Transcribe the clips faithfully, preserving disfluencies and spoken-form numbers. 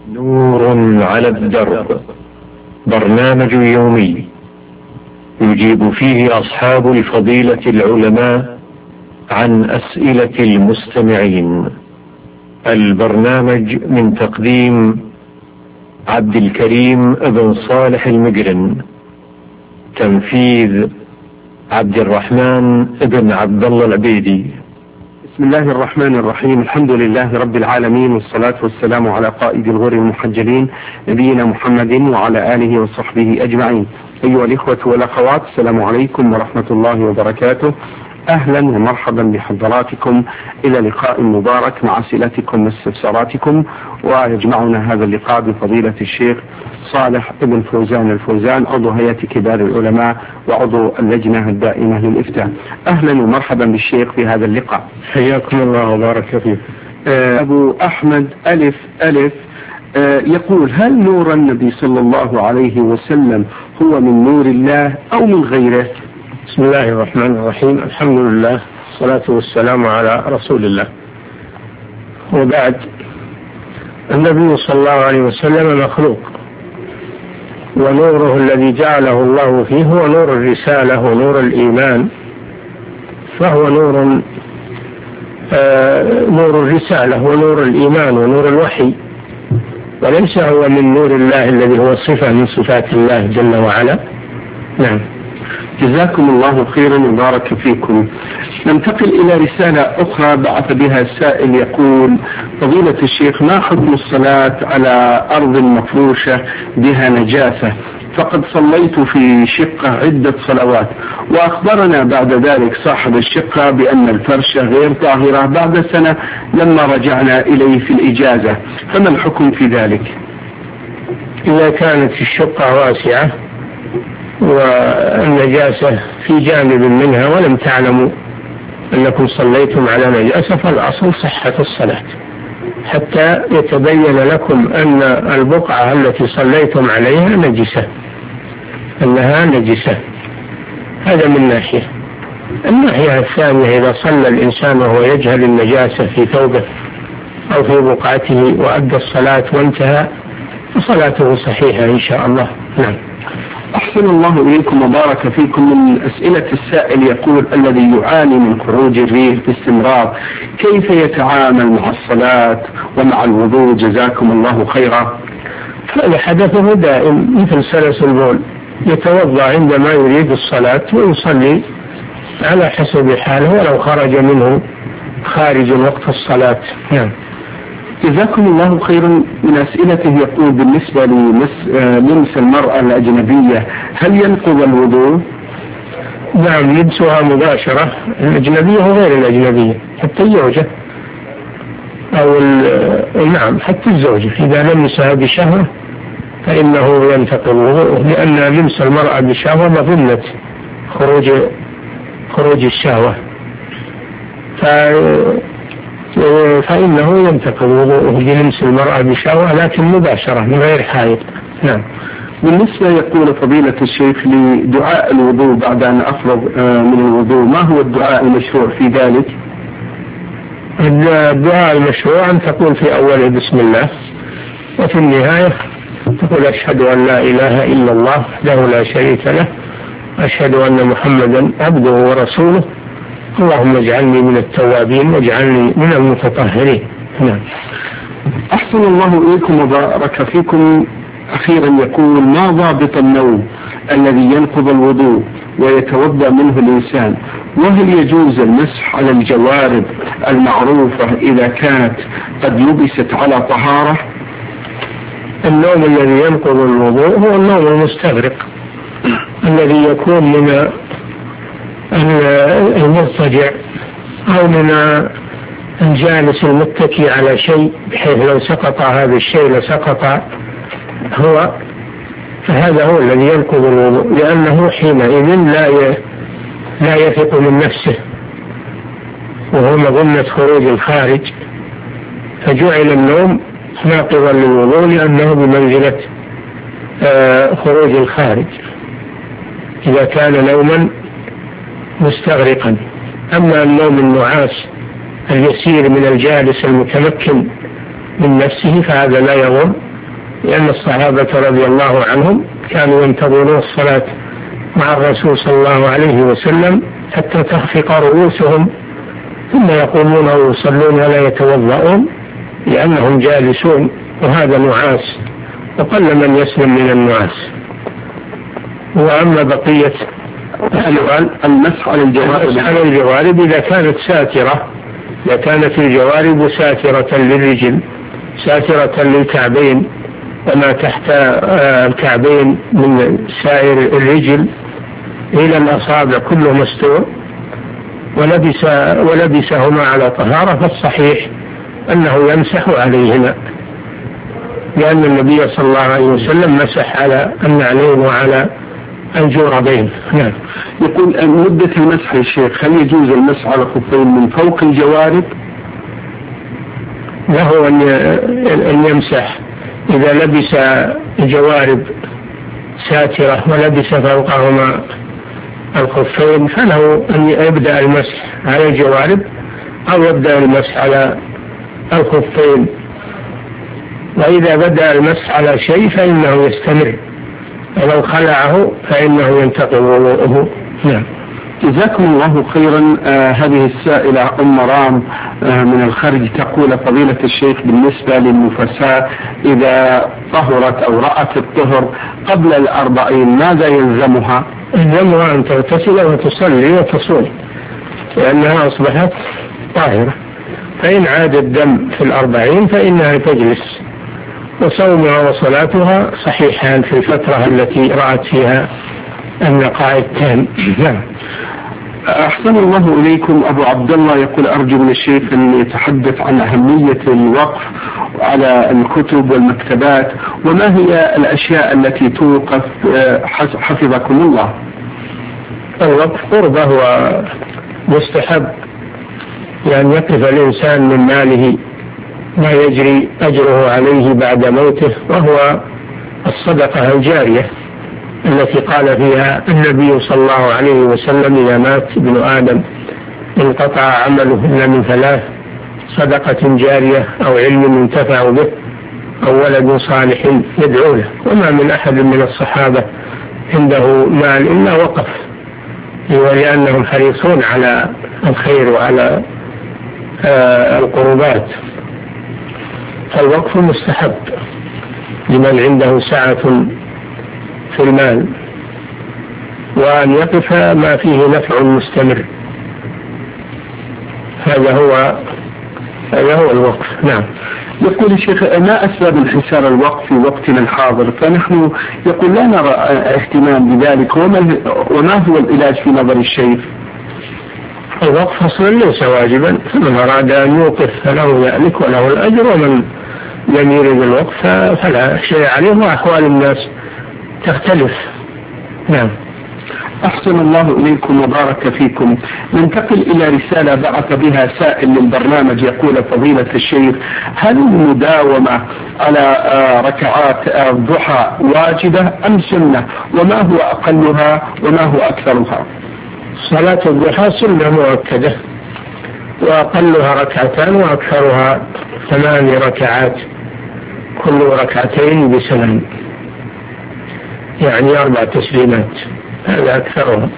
نور على الدرب، برنامج يومي يجيب فيه أصحاب الفضيلة العلماء عن أسئلة المستمعين. البرنامج من تقديم عبد الكريم بن صالح المقرن، تنفيذ عبد الرحمن بن عبد الله العبيدي. بسم الله الرحمن الرحيم. الحمد لله رب العالمين، والصلاة والسلام على قائد الغر المحجلين نبينا محمد وعلى آله وصحبه أجمعين. أيها الإخوة والأخوات، السلام عليكم ورحمة الله وبركاته. أهلا ومرحبا بحضراتكم إلى لقاء مبارك مع أسئلتكم واستفساراتكم، ويجمعنا هذا اللقاء بفضيلة الشيخ صالح بن فوزان الفوزان، عضو هيئة كبار العلماء وعضو اللجنة الدائمة للإفتاء. أهلا ومرحبا بالشيخ في هذا اللقاء. حياكم الله وبارك فيك. أبو أحمد ألف ألف يقول: هل نور النبي صلى الله عليه وسلم هو من نور الله أو من غيره؟ بسم الله الرحمن الرحيم. الحمد لله، الصلاة والسلام على رسول الله، وبعد. النبي صلى الله عليه وسلم مخلوق، ونوره الذي جعله الله فيه هو نور الرسالة ونور الإيمان، فهو نور آه نور الرسالة ونور الإيمان ونور الوحي، وليس هو من نور الله الذي هو صفة من صفات الله جل وعلا. نعم. جزاكم الله خيرا وبارك فيكم. ننتقل إلى رسالة أخرى بعث بها السائل يقول: فضيلة الشيخ، ما حكم الصلاة على أرض مفروشة بها نجاسة؟ فقد صليت في شقة عدة صلوات، وأخبرنا بعد ذلك صاحب الشقة بأن الفرشة غير طاهرة بعد سنة لما رجعنا إليه في الإجازة، فما الحكم في ذلك؟ إذا كانت الشقة واسعة والنجاسة في جانب منها ولم تعلموا أنكم صليتم على نجاسة، فالأصل صحة الصلاة حتى يتبين لكم أن البقعة التي صليتم عليها نجسة، أنها نجسة. هذا من ناحية. الناحية الثانية، إذا صلى الإنسان وهو يجهل النجاسة في ثوبه أو في بقعته وأدى الصلاة وانتهى، فصلاته صحيحة إن شاء الله. نعم. أحسن الله إليكم وبارك فيكم. من أسئلة السائل يقول: الذي يعاني من خروج الريح باستمرار كيف يتعامل مع الصلاة ومع الوضوء؟ جزاكم الله خيرا. هذا حدثه دائم مثل سلس البول، يتوضأ عندما يريد الصلاة ويصلي على حسب حاله ولو خرج منه خارج وقت الصلاة. نعم. جزاكم الله خيرا. من أسئلته يقول: بالنسبة للمس المرأة الأجنبية هل ينقض الوضوء؟ نعم، لمسها مباشرة، الأجنبية وغير الأجنبية، حتى الزوجة أو نعم حتى الزوجة إذا لمسها بشهوة فإنه ينتقض وضوءه، لأن لمس المرأة بشهوة مظنة خروج خروج الشهوة، ف فإنه ينتقض وضوءه بلمس المرأة بشهوة، لكن مباشرة من غير حائط. نعم. بالنسبة يقول فضيلة الشيخ لدعاء الوضوء بعد أن أفرغ من الوضوء، ما هو الدعاء المشروع في ذلك؟ الدعاء المشروع أن تقول في أوله بسم الله، وفي النهاية تقول: أشهد أن لا إله إلا الله وحده لا شريك له، أشهد أن محمدا عبده ورسوله، اللهم اجعلني من التوابين واجعلني من المتطهرين. نعم. أحسن الله إليكم وبارك فيكم. أخيرا يقول: ما ضابط النوم الذي ينقض الوضوء ويتوضأ منه الإنسان؟ وهل يجوز المسح على الجوارب المعروفة إذا كانت قد لبست على طهارة؟ النوم الذي ينقض الوضوء هو النوم المستغرق الذي يكون من المضطجع أو من الجالس المتكي على شيء بحيث لو سقط هذا الشيء لسقط هو، فهذا هو الذي ينقض الوضوء، لأنه حينئذ لا لا يثق من نفسه وهو مظنة خروج الخارج، فجعل النوم ناقضا للوضوء لأنه بمنزلة خروج الخارج إذا كان نوما مستغرقا. أما النوم النعاس اليسير من الجالس المتمكن من نفسه فهذا لا يضر، لأن الصحابة رضي الله عنهم كانوا ينتظرون الصلاة مع الرسول صلى الله عليه وسلم حتى تخفق رؤوسهم، ثم يقومون ويصلون ولا يتوضؤون لأنهم جالسون، وهذا نعاس، وقل من يسلم من النعاس. وأما بقية السؤال المسح على الجوارب على الجوارب إذا كانت ساترة، إذا كانت الجوارب ساترة للرجل ساترة للكعبين وما تحت الكعبين من سائر الرجل إلى الأصابع كله مستور ولبس ولبسهما على طهارة، فالصحيح أنه يمسح عليهما، لأن النبي صلى الله عليه وسلم مسح على النعلين وعلى الجوربين. نعم. يقول مدة المسح يا شيخ، هل يجوز المسح على الخفين من فوق الجوارب؟ له أن يمسح إذا لبس الجوارب ساترة ولبس فوقهما الخفين، فله أن يبدأ المسح على الجوارب أو يبدأ المسح على الخفين، وإذا بدأ المسح على شيء فإنه يستمر، ولو خلعه فإنه ينتقض وضوءه. نعم. جزاكم الله خيرا. آه هذه السائلة أم رام آه من الخارج تقول فضيلة الشيخ بالنسبة للنفساء إذا طهرت أو رأت الطهر قبل الأربعين ماذا يلزمها؟ يلزمها أن تغتسل وتصلي وتصوم لأنها أصبحت طاهرة، فإن عاد الدم في الأربعين فإنها تجلس، وصومها وصلاتها صحيحان في الفترة التي رأت فيها النقاء التام. نعم. أحسن الله إليكم. أبو عبد الله يقول أرجو من الشيخ أن يتحدث عن أهمية الوقف على الكتب والمكتبات، وما هي الأشياء التي توقف حفظكم الله. الوقف قربة ومستحب، يعني يقف الإنسان من ماله ما يجري أجره عليه بعد موته، وهو الصدقة الجارية التي قال فيها النبي صلى الله عليه وسلم إذا مات ابن آدم انقطع عمله إلا من ثلاث: صدقة جارية أو علم ينتفع به أو ولد صالح يدعو له. وما من أحد من الصحابة عنده مال إلا وقف، ولأنهم حريصون على الخير وعلى آه القربات. فالوقف مستحب لمن عنده سعة في المال، وأن يقف ما فيه نفع مستمر، هذا هو هذا هو الوقف. نعم. يقول الشيخ ما أسباب انحسار الوقف في وقتنا الحاضر؟ فنحن يقول لا نرى اهتمام بذلك، وما, وما هو العلاج في نظر الشيخ؟ الوقف أصلا ليس واجبا، فمن أراد أن يوقف فله ذلك وله الأجر، ومن لم يرد الوقف فلا شيء عليه، وأحوال الناس تختلف. نعم. أحسن الله إليكم وبارك فيكم. ننتقل إلى رسالة بعث بها سائل للبرنامج يقول فضيلة الشيخ هل المداومة على ركعات الضحى واجبة أم سنة، وما هو أقلها وما هو أكثرها؟ صلاة الضحى سنة مؤكدة، وأقلها ركعتان وأكثرها ثمان ركعات، كل ركعتين بسلام، يعني أربع تسليمات، هذا أكثرها.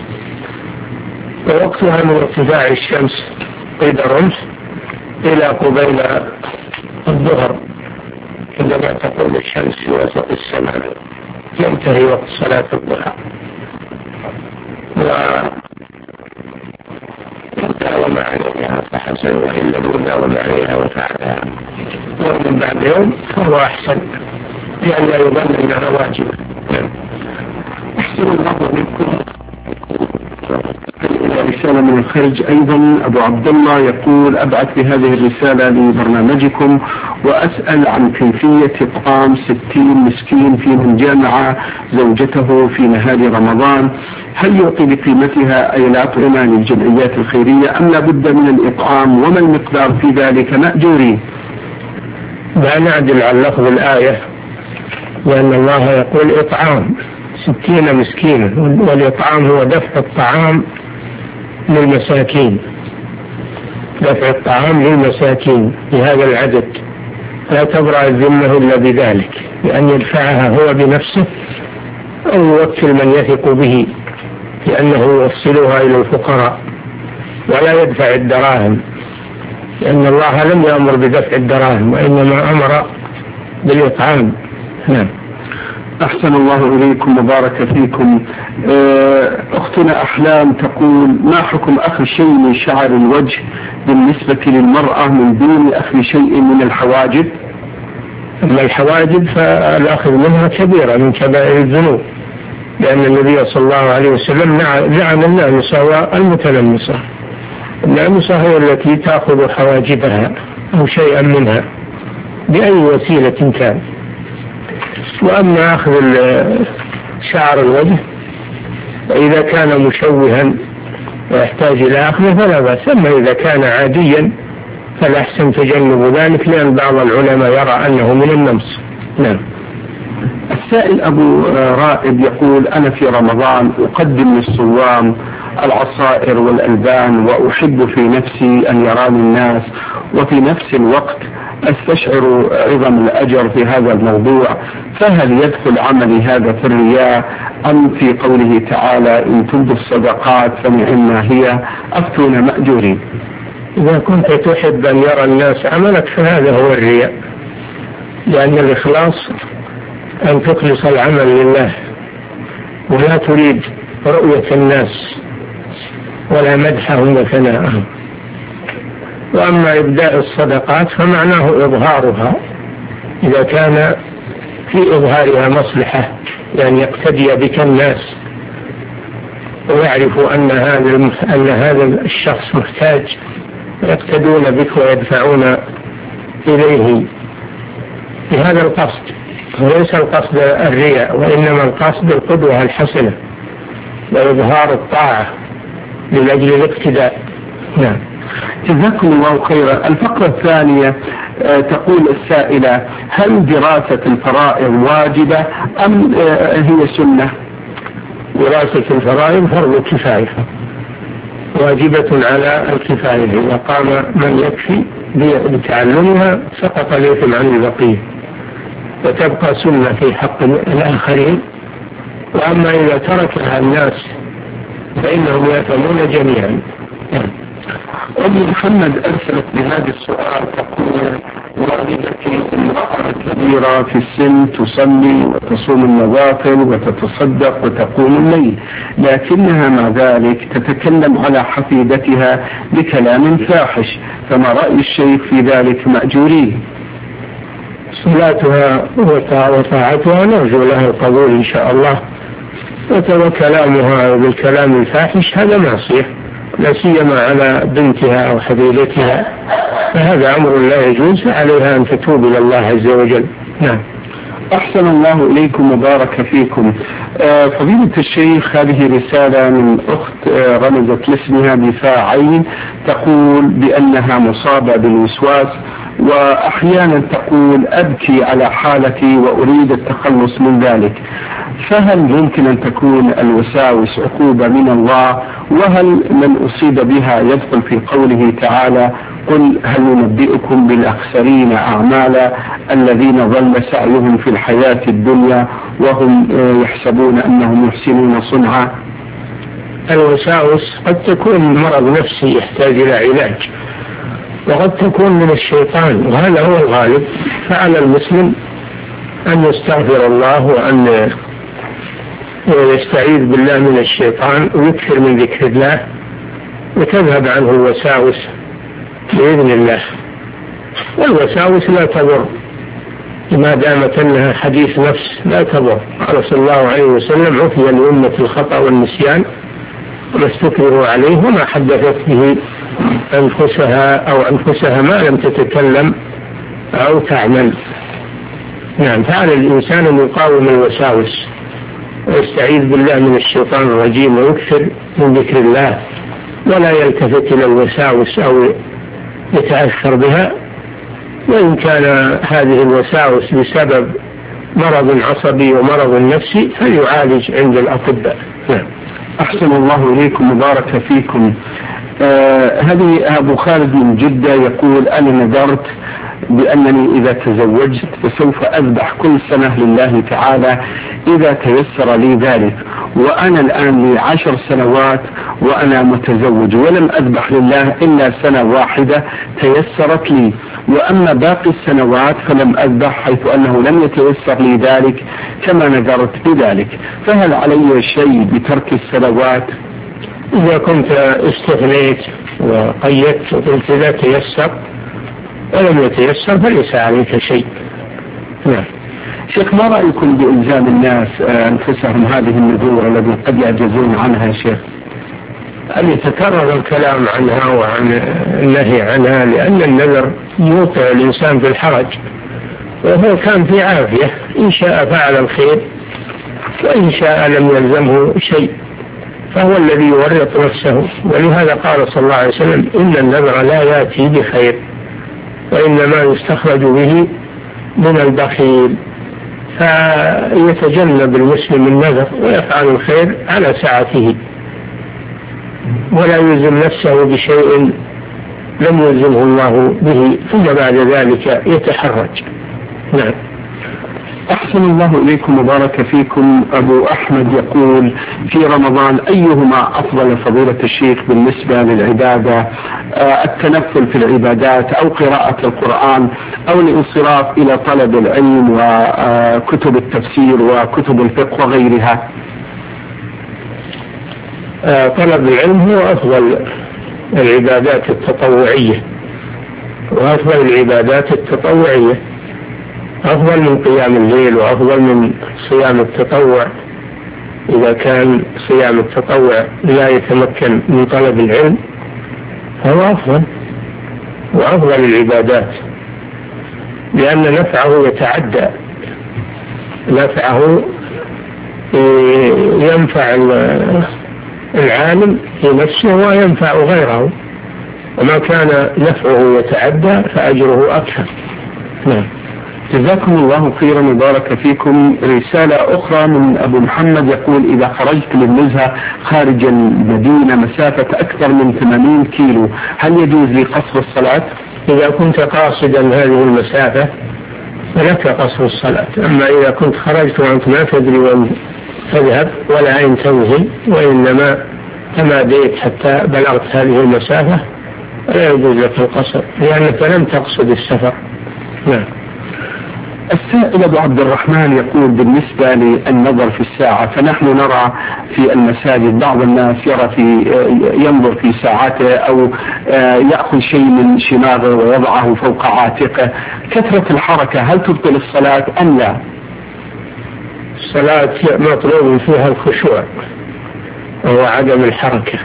ووقتها من ارتفاع الشمس قيد الرمح إلى قبيل الظهر، عندما تقوم الشمس في وسط السماء ينتهي وقت صلاة الضحى. وداوم عليها فحسن، وإن لم يداوم عليها وفعلها ومن بعد يوم فهو أحسن، لأن لا يظن أنها واجبة. أحسن الله منكم. رسالة من الخارج أيضا أبو عبد الله يقول أبعث بهذه الرسالة لبرنامجكم وأسأل عن كيفية إطعام ستين مسكين في من جامع زوجته في نهار رمضان، هل يعطي بقيمتها أي الأطعمة للجمعيات الخيرية أم لا بد من الإطعام، وما المقدار في ذلك مأجورين؟ لا نعدل عن لفظ الآية، لأن الله يقول إطعام ستين مسكينا، والإطعام هو دفع الطعام للمساكين، دفع الطعام للمساكين بهذا العدد، لا تبرأ الذمة إلا بذلك. بأن يدفعها هو بنفسه أو يوكل من يثق به لأنه يوصلها إلى الفقراء ولا يدفع الدراهم، لأن الله لم يأمر بدفع الدراهم وإنما أمر بالإطعام. نعم. أحسن الله إليكم وبارك فيكم. أختنا أحلام تقول: ما حكم أخذ شيء من شعر الوجه بالنسبة للمرأة من دون أخذ شيء من الحواجب؟ أما الحواجب فالأخذ منها كبيرة من كبائر الذنوب، لأن النبي صلى الله عليه وسلم لعن النامصة والمتلمصة. النامصة هي التي تأخذ حواجبها أو شيئا منها بأي وسيلة كان. وأما أخذ شعر الوجه فإذا كان مشوها ويحتاج إلى أخذه فلا بأس، أما إذا كان عاديا فالأحسن تجنب ذلك، لأن بعض العلماء يرى أنه من النمص. نعم. السائل أبو رائب يقول: أنا في رمضان أقدم للصوام العصائر والألبان وأحب في نفسي أن يراني الناس، وفي نفس الوقت أستشعر عظم الأجر في هذا الموضوع، فهل يدخل عملي هذا في الرياء أم في قوله تعالى: إن تبدوا الصدقات فنعما هي أفتون مأجورين؟ إذا كنت تحب أن يرى الناس عملك فهذا هو الرياء، لأن الإخلاص أن تخلص العمل لله ولا تريد رؤية الناس ولا مدحهم وثناءهم. وأما إبداء الصدقات فمعناه إظهارها إذا كان في إظهارها مصلحة، يعني يقتدي بك الناس ويعرفوا أن هذا أن هذا الشخص محتاج يقتدون بك ويدفعون إليه بهذا القصد، وليس القصد الرياء وإنما القصد القدوة الحسنة وإظهار الطاعة من أجل الاقتداء. نعم. جزاكم الله خيرا. الفقرة الثانية تقول السائلة: هل دراسة الفرائض واجبة أم هي سنة؟ دراسة الفرائض فرض كفاية، واجبة على الكفاية، إذا قام من يكفي بتعلمها سقط الإثم عن البقية، وتبقى سنة في حق الآخرين. وأما إذا تركها الناس فإنهم يأثمون جميعا. أم محمد أرسلت بهذا السؤال تقول: والدتي امرأة كبيرة في السن، تصلي وتصوم النوافل وتتصدق وتقوم الليل، لكنها مع ذلك تتكلم على حفيدتها بكلام فاحش، فما رأي الشيخ في ذلك مأجورين؟ صلاتها وطاعتها نرجو لها القبول إن شاء الله، وكلامها بالكلام الفاحش هذا معصية، لا سيما على بنتها أو حفيدتها، فهذا أمر لا يجوز، عليها أن تتوب إلى الله عز وجل. نعم. أحسن الله إليكم وبارك فيكم. آه فضيلة الشيخ، هذه رسالة من أخت آه رمزت لاسمها بفاء عين، تقول بأنها مصابة بالوسواس، وأحيانا تقول: أبكي على حالتي وأريد التخلص من ذلك، فهل ممكن أن تكون الوساوس عقوبة من الله؟ وهل من أصيب بها يدخل في قوله تعالى: قل هل ننبئكم بالأخسرين أعمالا الذين ضل سعيهم في الحياة الدنيا وهم يحسبون أنهم يحسنون صنعا؟ الوساوس قد تكون مرض نفسي يحتاج إلى علاج، وقد تكون من الشيطان، وهذا هو الغالب. فعلى المسلم أن يستغفر الله وأن يستعيذ بالله من الشيطان ويكثر من ذكر الله، وتذهب عنه الوساوس بإذن الله. والوساوس لا تضر ما دامت أنها حديث نفس، لا تضر. قال صلى الله عليه وسلم: عفي لأمة الخطأ والنسيان وما استكبروا عليه وما حدثت به أنفسها أو أنفسها ما لم تتكلم أو تعمل. نعم. فعلى الإنسان أن يقاوم الوساوس ويستعيذ بالله من الشيطان الرجيم ويكثر من ذكر الله، ولا يلتفت إلى الوساوس أو يتأثر بها. وإن كان هذه الوساوس بسبب مرض عصبي ومرض نفسي فليعالج عند الأطباء. نعم. أحسن الله إليكم وبارك فيكم. آه هذه أبو خالد من جدة يقول: أنا نذرت بأنني إذا تزوجت فسوف أذبح كل سنة لله تعالى إذا تيسر لي ذلك، وأنا الآن لي عشر سنوات وأنا متزوج ولم أذبح لله إلا سنة واحدة تيسرت لي، وأما باقي السنوات فلم أذبح حيث أنه لم يتيسر لي ذلك كما نذرت بذلك، فهل علي شيء بترك السنوات؟ إذا كنت استغنيت وقيدت وقلت لا تيسر ولم يتيسر فليس عليك شيء. نعم. شيخ، ما رأيكم بإلزام الناس أنفسهم هذه النذور التي قد يعجزون عنها يا شيخ؟ أن يتكرر الكلام عنها وعن النهي عنها، لأن النذر يوقع الإنسان في الحرج، وهو كان في عافية، إن شاء فعل الخير وإن شاء لم يلزمه شيء، فهو الذي يورط نفسه. ولهذا قال صلى الله عليه وسلم إن النذر لا يأتي بخير وإنما يستخرج به من البخيل، فيتجنب المسلم النذر ويفعل الخير على سعته ولا يلزم نفسه بشيء لم يلزمه الله به، ثم بعد ذلك يتحرج. نعم. أحسن الله إليكم وبارك فيكم. أبو أحمد يقول في رمضان أيهما أفضل فضيلة الشيخ بالنسبة للعبادة؟ آه التنفل في العبادات أو قراءة القرآن أو الانصراف إلى طلب العلم وكتب التفسير وكتب الفقه وغيرها؟ آه طلب العلم هو أفضل العبادات التطوعية، وأفضل العبادات التطوعية أفضل من قيام الليل وأفضل من صيام التطوع. إذا كان صيام التطوع لا يتمكن من طلب العلم فهو أفضل وأفضل العبادات، لأن نفعه يتعدى، نفعه ينفع العالم في نفسه وينفع غيره، وما كان نفعه يتعدى فأجره أكثر. نعم. جزاكم الله خيرا وبارك فيكم. رسالة أخرى من أبو محمد يقول إذا خرجت للنزهة خارج المدينة مسافة أكثر من ثمانين كيلو هل يجوز لي قصر الصلاة؟ إذا كنت قاصدا هذه المسافة فلك قصر الصلاة، أما إذا كنت خرجت وأنت ما تدري وين تذهب ولا أين تنزل وإنما تماديت حتى بلغت هذه المسافة لا يجوز لك القصر لأنك لم تقصد السفر. نعم. السائل أبو عبد الرحمن يقول بالنسبة للنظر في الساعة، فنحن نرى في المساجد بعض الناس يرى في ينظر في ساعته أو يأخذ شيء من شماغه ويضعه فوق عاتقه، كثرة الحركة هل تبطل الصلاة أم لا؟ الصلاة مطلوب فيها الخشوع وهو عدم الحركة،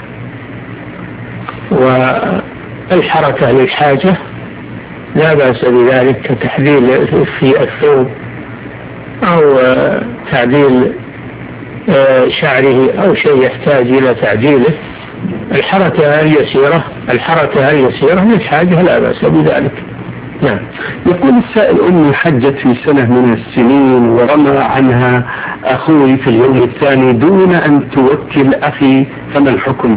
والحركة للحاجة لا بأس بذلك كتحليل في الثوب أو تعديل شعره أو شيء يحتاج إلى تعديله. الحركة اليسيرة الحركة اليسيرة للحاجة لا بأس بذلك. نعم. يقول السائل أمي حجت في سنة من السنين ورمى عنها أخوي في اليوم الثاني دون أن توكل أخي، فما الحكم؟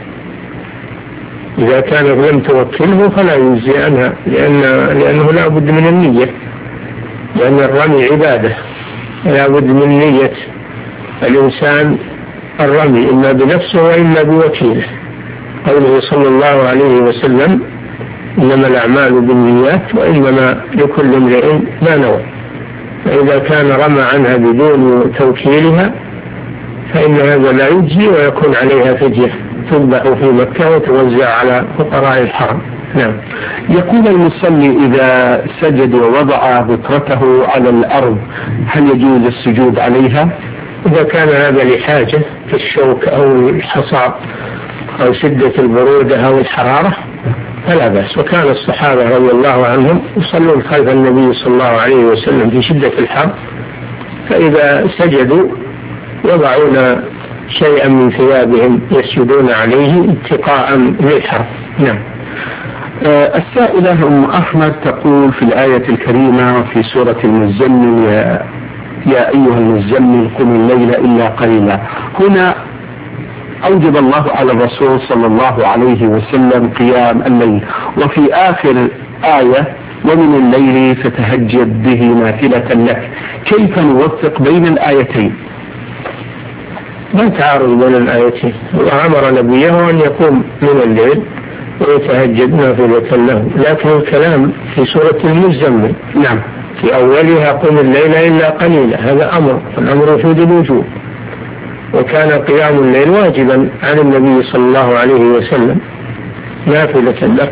إذا كان لم توكله فلا يجزي عنها، لأن لأنه لا بد من النية، لأن الرمي عبادة لا بد من نية الإنسان الرمي إما بنفسه وإما بوكيله. قوله صلى الله عليه وسلم إنما الأعمال بالنيات وإنما لكل امرئ ما نوى، فإذا كان رمى عنها بدون توكيلها فإن هذا لا يجزي ويكون عليها فدية تذبح في مكة وتوزع على فقراء الحرم. نعم. يقول المصلي إذا سجد ووضع بكرته على الأرض هل يجوز السجود عليها؟ إذا كان هذا لحاجة كالشوك أو الحصى أو شدة البرودة أو الحرارة فلا بأس، وكان الصحابة رضي الله عنهم يصلون خلف النبي صلى الله عليه وسلم في شدة الحر، فإذا سجدوا يضعون شيئا من ثيابهم يسجدون عليه اتقاء للحر. نعم. آه السائلة أم أحمد تقول في الآية الكريمة في سورة المزمل يا, يا أيها المزمل قم الليل إلا قليلا، هنا أوجب الله على الرسول صلى الله عليه وسلم قيام الليل، وفي آخر آية ومن الليل فتهجد به نافلة لك. كيف نوفق بين الآيتين؟ ما تعارض بين الآيتين. وأمر نبيه أن يقوم من الليل ويتهجد نافلة له، لكن الكلام في سورة المزمل. نعم. في أولها قم الليل إلا قليلا، هذا أمر، الأمر يفيد الوجوب، وكان قيام الليل واجبا على النبي صلى الله عليه وسلم نافلة له.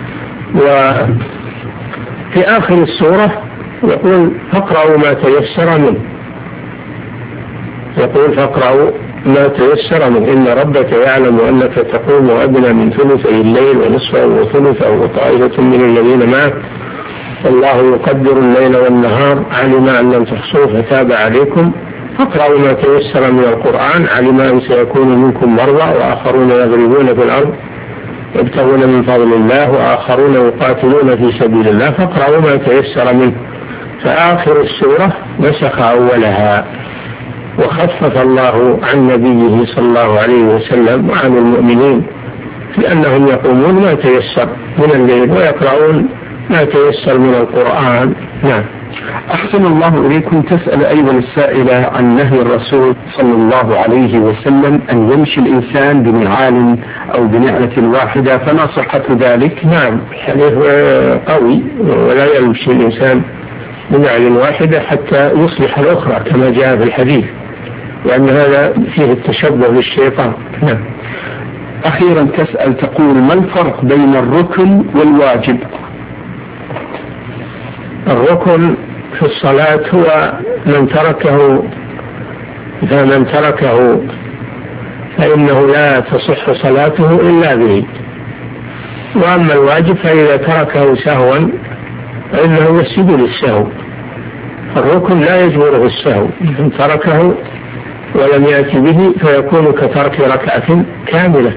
وفي آخر السورة يقول فاقرأوا ما تيسر منه، يقول فاقرأوا ما تيسر منه إن ربك يعلم أنك تقوم أدنى من ثلثي الليل ونصفه وثلثه وطائفة من الذين معك والله يقدر الليل والنهار علم أن لم تحصوه فتاب عليكم فاقرأوا ما تيسر من القرآن علم أن سيكون منكم مرضى وآخرون يضربون في الأرض يبتغون من فضل الله وآخرون يقاتلون في سبيل الله فاقرأوا ما تيسر منه. فآخر السورة نسخ أولها، وخفف الله عن نبيه صلى الله عليه وسلم وعن المؤمنين في أنهم يقومون ما تيسر من الليل ويقرؤون ما تيسر من القرآن. نعم. أحسن الله إليكم. تسأل أيضا السائلة عن نهي الرسول صلى الله عليه وسلم أن يمشي الإنسان بنعال أو بنعلة واحدة، فما صحة ذلك؟ نعم، حديث قوي، ولا يمشي الإنسان بنعل واحدة حتى يصلح الأخرى كما جاء في الحديث، لأن هذا فيه التشبه بالشيطان. نعم. أخيرا تسأل تقول ما الفرق بين الركن والواجب؟ الركن في الصلاة هو من تركه فمن تركه فإنه لا تصح صلاته إلا به، وأما الواجب فإذا تركه سهوا فإنه يسجد للسهو. الركن لا يجبره السهو، إن تركه ولم يأتي به فيكون كترك ركعة كاملة.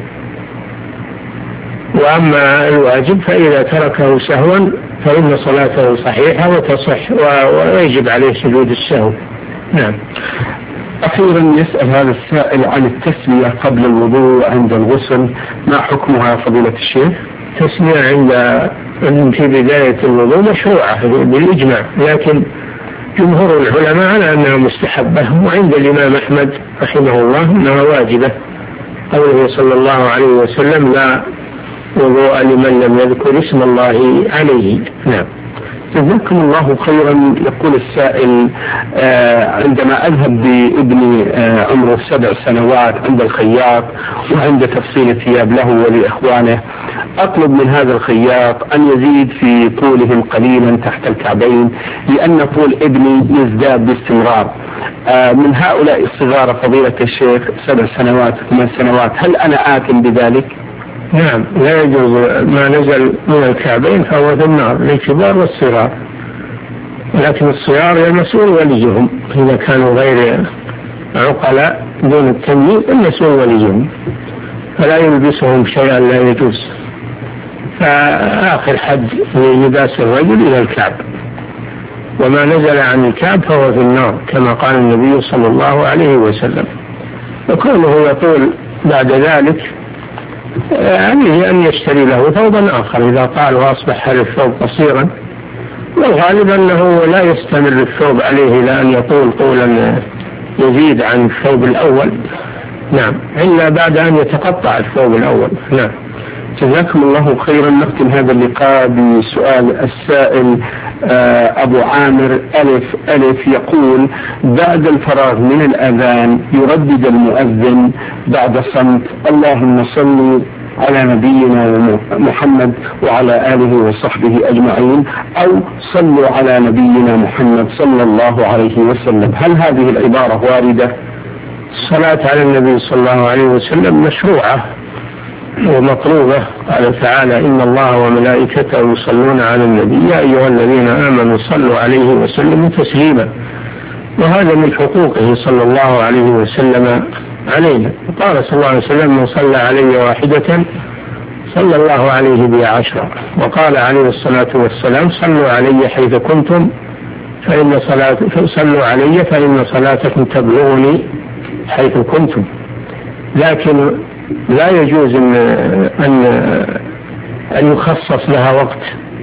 وأما الواجب فإذا تركه سهوا فإن صلاته صحيحة وتصح ويجب عليه سجود السهو. نعم. أخيرا يسأل هذا السائل عن التسمية قبل الوضوء عند الغسل، ما حكمها فضيلة الشيخ؟ تسمية عند في بداية الوضوء مشروعة بالإجماع، لكن جمهور العلماء على أنها مستحبة، وعند الإمام أحمد رحمه الله أنها واجبة، قوله صلى الله عليه وسلم لا وضوء لمن لم يذكر اسم الله عليه. نعم. جزاكم الله خيرا. يقول السائل آه عندما أذهب بابني آه عمره سبع سنوات عند الخياط وعند تفصيل ثياب له ولإخوانه، أطلب من هذا الخياط أن يزيد في طولهم قليلا تحت الكعبين لأن طول ابني يزداد باستمرار. آه من هؤلاء الصغار فضيلة الشيخ سبع سنوات ثمان سنوات، هل أنا آثم بذلك؟ نعم، لا يجوز ما نزل من الكعبين فهو في النار للكبار والصغار، لكن الصغار المسؤول وليهم إذا كانوا غير عقلاء دون التمييز المسؤول وليهم، فلا يلبسهم شيئا لا يجوز. فآخر حد للباس الرجل إلى الكعب، وما نزل عن الكعب فهو في النار كما قال النبي صلى الله عليه وسلم. وكونه يقول بعد ذلك عليه أن يشتري له ثوبا آخر إذا طال وأصبح هذا الثوب قصيرا، والغالب أنه لا يستمر الثوب عليه إلى أن يطول طولا يزيد عن الثوب الأول. نعم، إلا بعد أن يتقطع الثوب الأول. نعم. جزاكم الله خيرا. نختم هذا اللقاء بسؤال السائل أبو عامر ألف ألف يقول بعد الفراغ من الأذان يردد المؤذن بعد صمت اللهم صل على نبينا محمد وعلى آله وصحبه أجمعين، أو صلوا على نبينا محمد صلى الله عليه وسلم، هل هذه العبارة واردة؟ الصلاة على النبي صلى الله عليه وسلم مشروعة ومطلوبة. قال تعالى إن الله وملائكته يصلون على النبي يا أيها الذين آمنوا صلوا عليه وسلموا تسليما، وهذا من حقوقه صلى الله عليه وسلم علينا. قال صلى الله عليه وسلم من صلى علي واحدة صلى الله عليه بها عشرة، وقال عليه الصلاة والسلام صلوا علي حيث كنتم فإن صلاة صلوا علي فإن صلاتكم تبلغني حيث كنتم. لكن لا يجوز أن أن أن يخصص لها وقت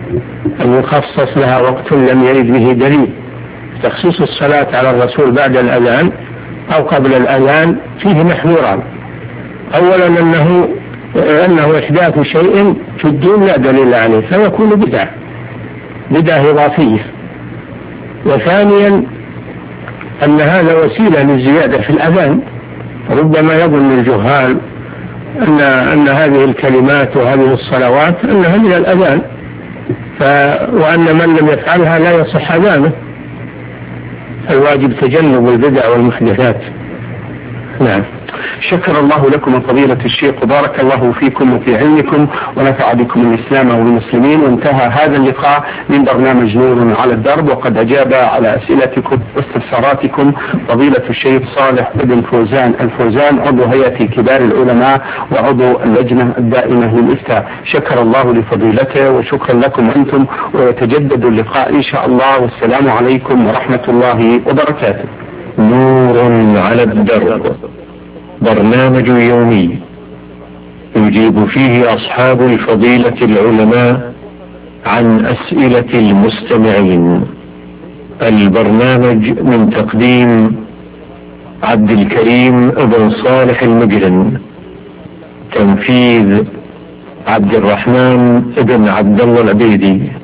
أن يخصص لها وقت لم يرد به دليل. تخصيص الصلاة على الرسول بعد الأذان أو قبل الأذان فيه محذوران. أولا أنه أنه إحداث شيء في الدين لا دليل عليه فيكون بدعة بدعة إضافية. وثانيا أن هذا وسيلة للزيادة في الأذان. ربما يظن الجهال أن أن هذه الكلمات وهذه الصلوات أنها من الأذان، ف وأن من لم يفعلها لا يصح أذانه. الواجب تجنب البدع والمحدثات. نعم. شكر الله لكم فضيلة الشيخ وبارك الله فيكم وفي علمكم ونفع بكم الإسلام والمسلمين. وانتهى هذا اللقاء من برنامج نور على الدرب، وقد أجاب على أسئلتكم واستفساراتكم فضيلة الشيخ صالح بن فوزان الفوزان عضو هيئة كبار العلماء وعضو اللجنة الدائمة للإفتاء. شكر الله لفضيلته وشكرا لكم أنتم، ويتجدد اللقاء إن شاء الله، والسلام عليكم ورحمة الله وبركاته. نور على الدرب، برنامج يومي يجيب فيه أصحاب الفضيلة العلماء عن أسئلة المستمعين. البرنامج من تقديم عبد الكريم بن صالح المجرم، تنفيذ عبد الرحمن بن عبد الله العبيدي.